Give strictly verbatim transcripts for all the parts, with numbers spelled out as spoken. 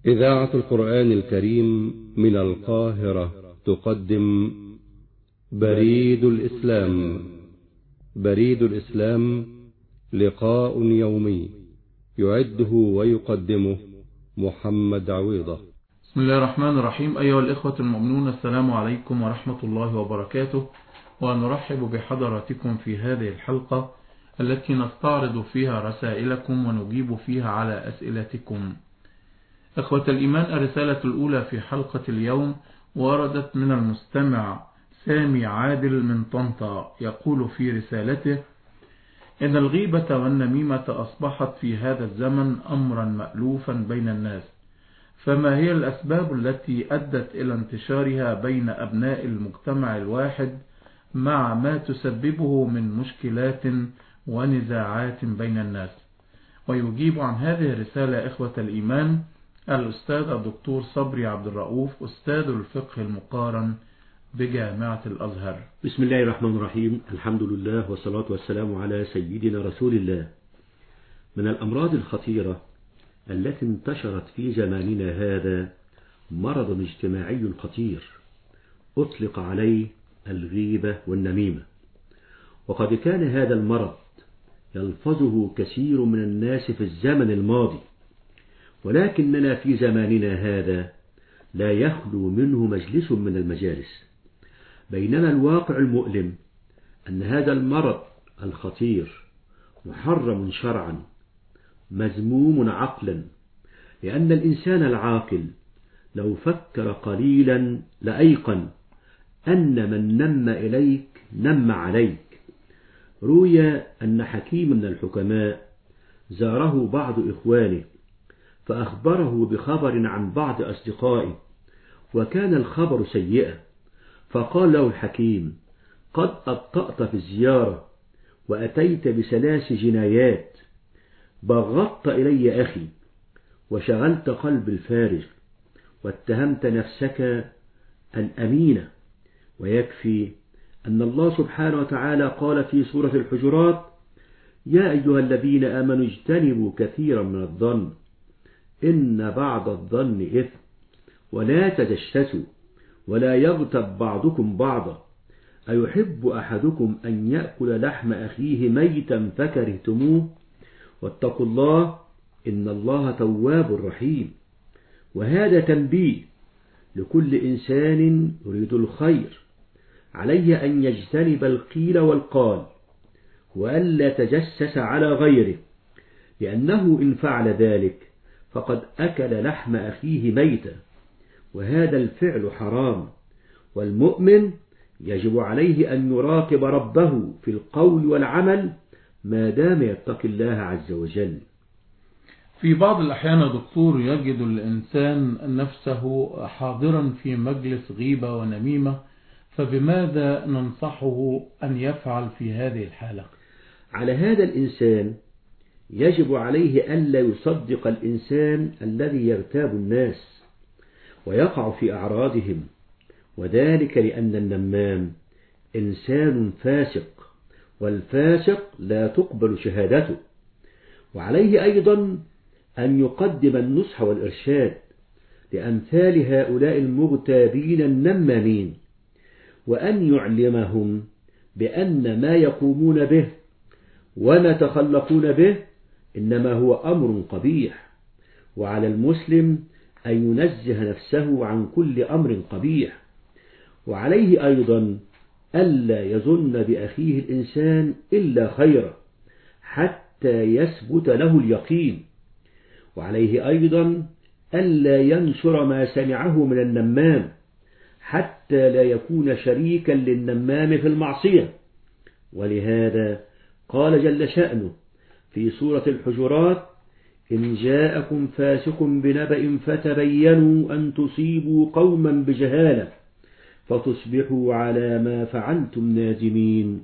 إذاعة القرآن الكريم من القاهرة تقدم بريد الإسلام. بريد الإسلام لقاء يومي يعده ويقدمه محمد عويضة. بسم الله الرحمن الرحيم. أيها الإخوة المؤمنون، السلام عليكم ورحمة الله وبركاته، ونرحب بحضراتكم في هذه الحلقة التي نستعرض فيها رسائلكم ونجيب فيها على أسئلتكم. إخوة الإيمان، الرسالة الأولى في حلقة اليوم وردت من المستمع سامي عادل من طنطا، يقول في رسالته: إن الغيبة والنميمة أصبحت في هذا الزمن أمرا مألوفا بين الناس، فما هي الأسباب التي أدت إلى انتشارها بين أبناء المجتمع الواحد مع ما تسببه من مشكلات ونزاعات بين الناس؟ ويجيب عن هذه الرسالة إخوة الإيمان الأستاذ الدكتور صبري عبد الرؤوف، أستاذ الفقه المقارن بجامعة الأزهر. بسم الله الرحمن الرحيم. الحمد لله والصلاة والسلام على سيدنا رسول الله. من الأمراض الخطيرة التي انتشرت في زماننا هذا مرض اجتماعي خطير أطلق عليه الغيبة والنميمة، وقد كان هذا المرض يلفظه كثير من الناس في الزمن الماضي، ولكننا في زماننا هذا لا يخلو منه مجلس من المجالس، بينما الواقع المؤلم أن هذا المرض الخطير محرم شرعا مذموم عقلا، لأن الإنسان العاقل لو فكر قليلا لأيقن أن من نم إليك نم عليك. روي أن حكيم من الحكماء زاره بعض إخوانه فأخبره بخبر عن بعض أصدقائه، وكان الخبر سيئا، فقال له الحكيم: قد أبطأت في الزيارة وأتيت بثلاث جنايات، بغضت إلي أخي وشغلت قلب الفارغ واتهمت نفسك الأمينة. ويكفي أن الله سبحانه وتعالى قال في سورة الحجرات: يا أيها الذين آمنوا اجتنبوا كثيرا من الظن إن بعض الظن إثم ولا تجسسوا ولا يغتب بعضكم بعضا أيحب أحدكم أن يأكل لحم أخيه ميتا فكرهتموه واتقوا الله إن الله تواب رحيم. وهذا تنبيه لكل إنسان يريد الخير، عليه أن يجتنب القيل والقال وألا تجسس على غيره، لأنه إن فعل ذلك فقد أكل لحم أخيه ميتا، وهذا الفعل حرام، والمؤمن يجب عليه أن يراقب ربه في القول والعمل ما دام يتقي الله عز وجل. في بعض الأحيان دكتور يجد الإنسان نفسه حاضرا في مجلس غيبة ونميمة، فبماذا ننصحه أن يفعل في هذه الحالة؟ على هذا الإنسان يجب عليه ألا يصدق الإنسان الذي يغتاب الناس ويقع في أعراضهم، وذلك لأن النمام إنسان فاسق، والفاسق لا تقبل شهادته. وعليه أيضا أن يقدم النصح والإرشاد لأمثال هؤلاء المغتابين النمامين، وأن يعلمهم بأن ما يقومون به وما تخلقون به إنما هو أمر قبيح، وعلى المسلم أن ينزه نفسه عن كل أمر قبيح. وعليه أيضا ألا يظن بأخيه الإنسان إلا خيرا حتى يثبت له اليقين. وعليه أيضا ألا ينشر ما سمعه من النمام حتى لا يكون شريكا للنمام في المعصية. ولهذا قال جل شأنه في سورة الحجرات: إن جاءكم فاسق بنبأ فتبينوا أن تصيبوا قوما بجهالة فتصبحوا على ما فعلتم نادمين.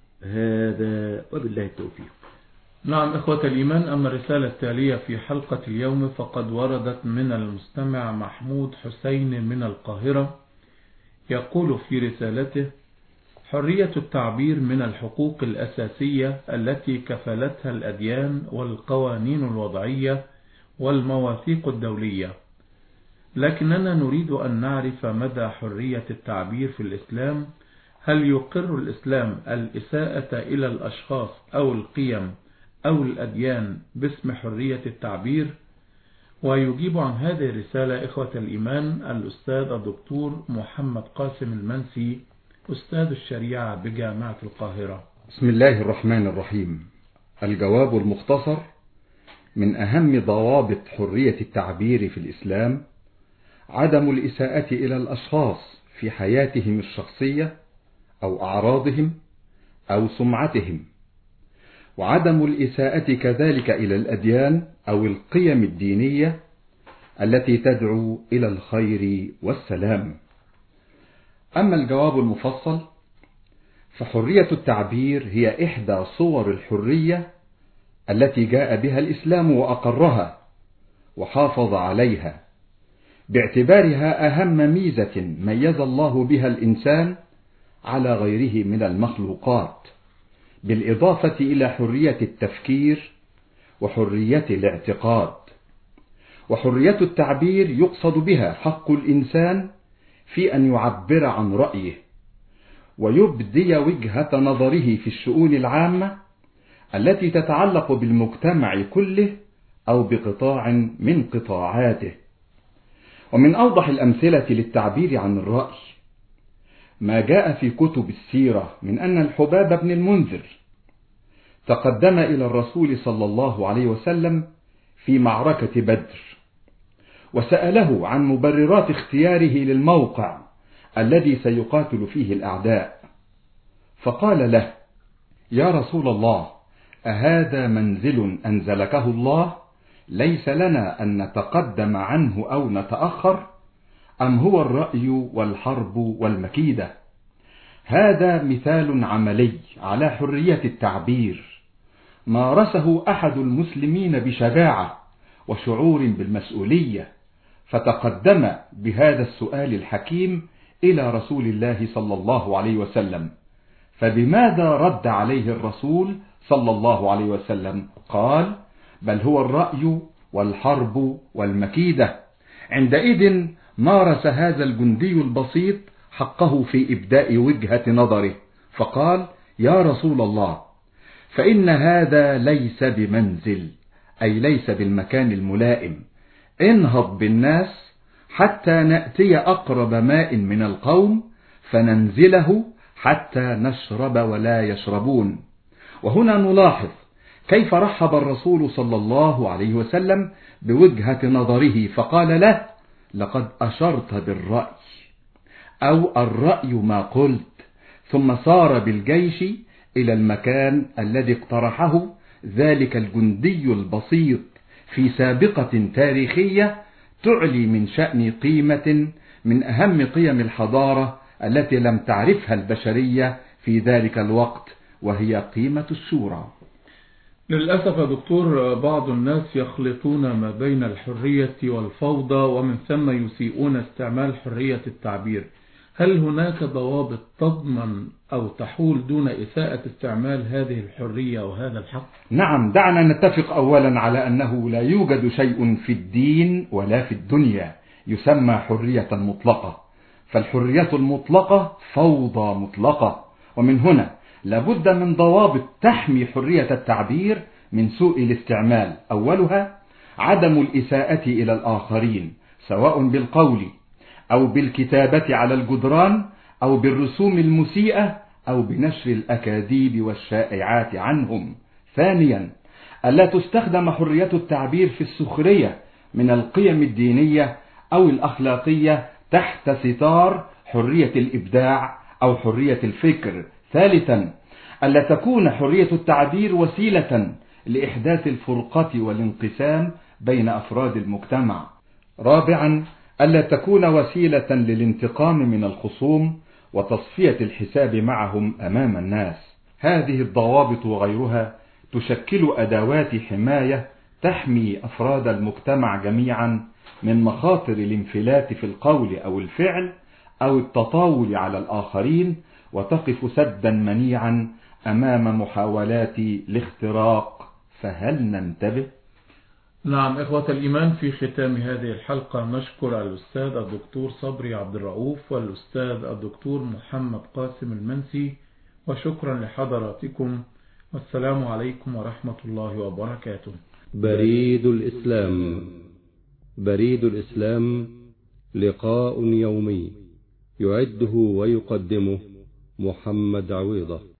هذا وبالله التوفيق. نعم إخوة الإيمان، أما الرسالة التالية في حلقة اليوم فقد وردت من المستمع محمود حسين من القاهرة، يقول في رسالته: حرية التعبير من الحقوق الأساسية التي كفلتها الأديان والقوانين الوضعية والمواثيق الدولية، لكننا نريد أن نعرف مدى حرية التعبير في الإسلام. هل يقر الإسلام الإساءة إلى الأشخاص أو القيم أو الأديان باسم حرية التعبير؟ ويجيب عن هذه الرسالة إخوة الإيمان الأستاذ الدكتور محمد قاسم المنسي، أستاذ الشريعة بجامعة القاهرة. بسم الله الرحمن الرحيم. الجواب المختصر: من أهم ضوابط حرية التعبير في الإسلام عدم الإساءة إلى الأشخاص في حياتهم الشخصية أو أعراضهم أو سمعتهم، وعدم الإساءة كذلك إلى الأديان أو القيم الدينية التي تدعو إلى الخير والسلام. أما الجواب المفصل، فحرية التعبير هي إحدى صور الحرية التي جاء بها الإسلام وأقرها وحافظ عليها، باعتبارها أهم ميزة ميز الله بها الإنسان على غيره من المخلوقات، بالإضافة إلى حرية التفكير وحرية الاعتقاد. وحرية التعبير يقصد بها حق الإنسان في أن يعبر عن رأيه ويبدي وجهة نظره في الشؤون العامة التي تتعلق بالمجتمع كله أو بقطاع من قطاعاته. ومن أوضح الأمثلة للتعبير عن الرأي ما جاء في كتب السيرة من أن الحباب بن المنذر تقدم إلى الرسول صلى الله عليه وسلم في معركة بدر، وسأله عن مبررات اختياره للموقع الذي سيقاتل فيه الأعداء، فقال له: يا رسول الله، أهذا منزل أنزلكه الله ليس لنا أن نتقدم عنه أو نتأخر، أم هو الرأي والحرب والمكيدة؟ هذا مثال عملي على حرية التعبير مارسه أحد المسلمين بشجاعة وشعور بالمسؤولية، فتقدم بهذا السؤال الحكيم إلى رسول الله صلى الله عليه وسلم. فبماذا رد عليه الرسول صلى الله عليه وسلم؟ قال: بل هو الرأي والحرب والمكيدة. عندئذ مارس هذا الجندي البسيط حقه في إبداء وجهة نظره، فقال: يا رسول الله، فإن هذا ليس بمنزل، أي ليس بالمكان الملائم، انهض بالناس حتى نأتي أقرب ماء من القوم فننزله حتى نشرب ولا يشربون. وهنا نلاحظ كيف رحب الرسول صلى الله عليه وسلم بوجهة نظره، فقال له: لقد أشرت بالرأي، أو الرأي ما قلت. ثم سار بالجيش إلى المكان الذي اقترحه ذلك الجندي البسيط في سابقة تاريخية تعلي من شأن قيمة من أهم قيم الحضارة التي لم تعرفها البشرية في ذلك الوقت، وهي قيمة الشورى. للأسف يا دكتور، بعض الناس يخلطون ما بين الحرية والفوضى، ومن ثم يسيئون استعمال حرية التعبير. هل هناك ضوابط تضمن أو تحول دون إساءة استعمال هذه الحرية وهذا الحق؟ نعم، دعنا نتفق أولا على أنه لا يوجد شيء في الدين ولا في الدنيا يسمى حرية مطلقة، فالحرية المطلقة فوضى مطلقة. ومن هنا لابد من ضوابط تحمي حرية التعبير من سوء الاستعمال. أولها عدم الإساءة إلى الآخرين، سواء بالقول أو بالكتابة على الجدران أو بالرسوم المسيئة أو بنشر الأكاذيب والشائعات عنهم. ثانيا ألا تستخدم حرية التعبير في السخرية من القيم الدينية أو الأخلاقية تحت ستار حرية الإبداع أو حرية الفكر. ثالثا ألا تكون حرية التعبير وسيلة لإحداث الفرقة والانقسام بين أفراد المجتمع. رابعا ألا تكون وسيلة للانتقام من الخصوم وتصفية الحساب معهم أمام الناس. هذه الضوابط وغيرها تشكل أدوات حماية تحمي أفراد المجتمع جميعا من مخاطر الانفلات في القول أو الفعل أو التطاول على الآخرين، وتقف سدا منيعا أمام محاولات الاختراق. فهل ننتبه؟ نعم إخوة الإيمان، في ختام هذه الحلقة نشكر الأستاذ الدكتور صبري عبد الرؤوف والأستاذ الدكتور محمد قاسم المنسي، وشكرا لحضراتكم، والسلام عليكم ورحمة الله وبركاته. بريد الإسلام. بريد الإسلام لقاء يومي يعده ويقدمه محمد عويضة.